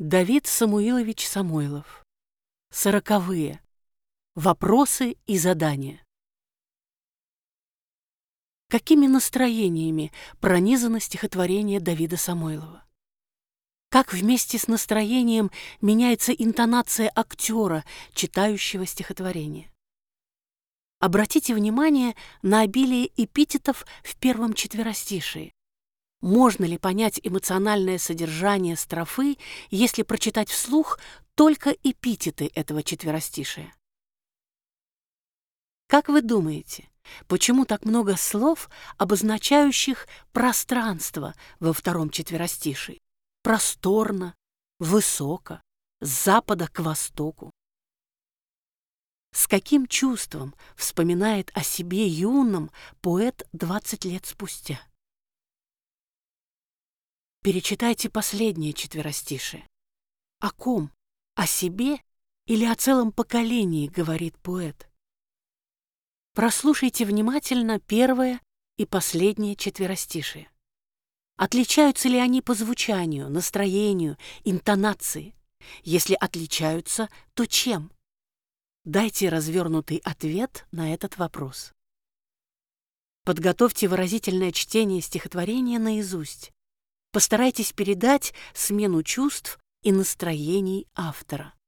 Давид Самуилович Самойлов. Сороковые. Вопросы и задания. Какими настроениями пронизано стихотворение Давида Самойлова? Как вместе с настроением меняется интонация актера, читающего стихотворение? Обратите внимание на обилие эпитетов в первом четверостишии. Можно ли понять эмоциональное содержание строфы, если прочитать вслух только эпитеты этого четверостишия? Как вы думаете, почему так много слов, обозначающих пространство во втором четверостишии? Просторно, высоко, с запада к востоку. С каким чувством вспоминает о себе юном поэт 20 лет спустя? Перечитайте последнее четверостишие. О ком? О себе или о целом поколении, говорит поэт? Прослушайте внимательно первое и последнее четверостишие. Отличаются ли они по звучанию, настроению, интонации? Если отличаются, то чем? Дайте развернутый ответ на этот вопрос. Подготовьте выразительное чтение стихотворения наизусть. Постарайтесь передать смену чувств и настроений автора.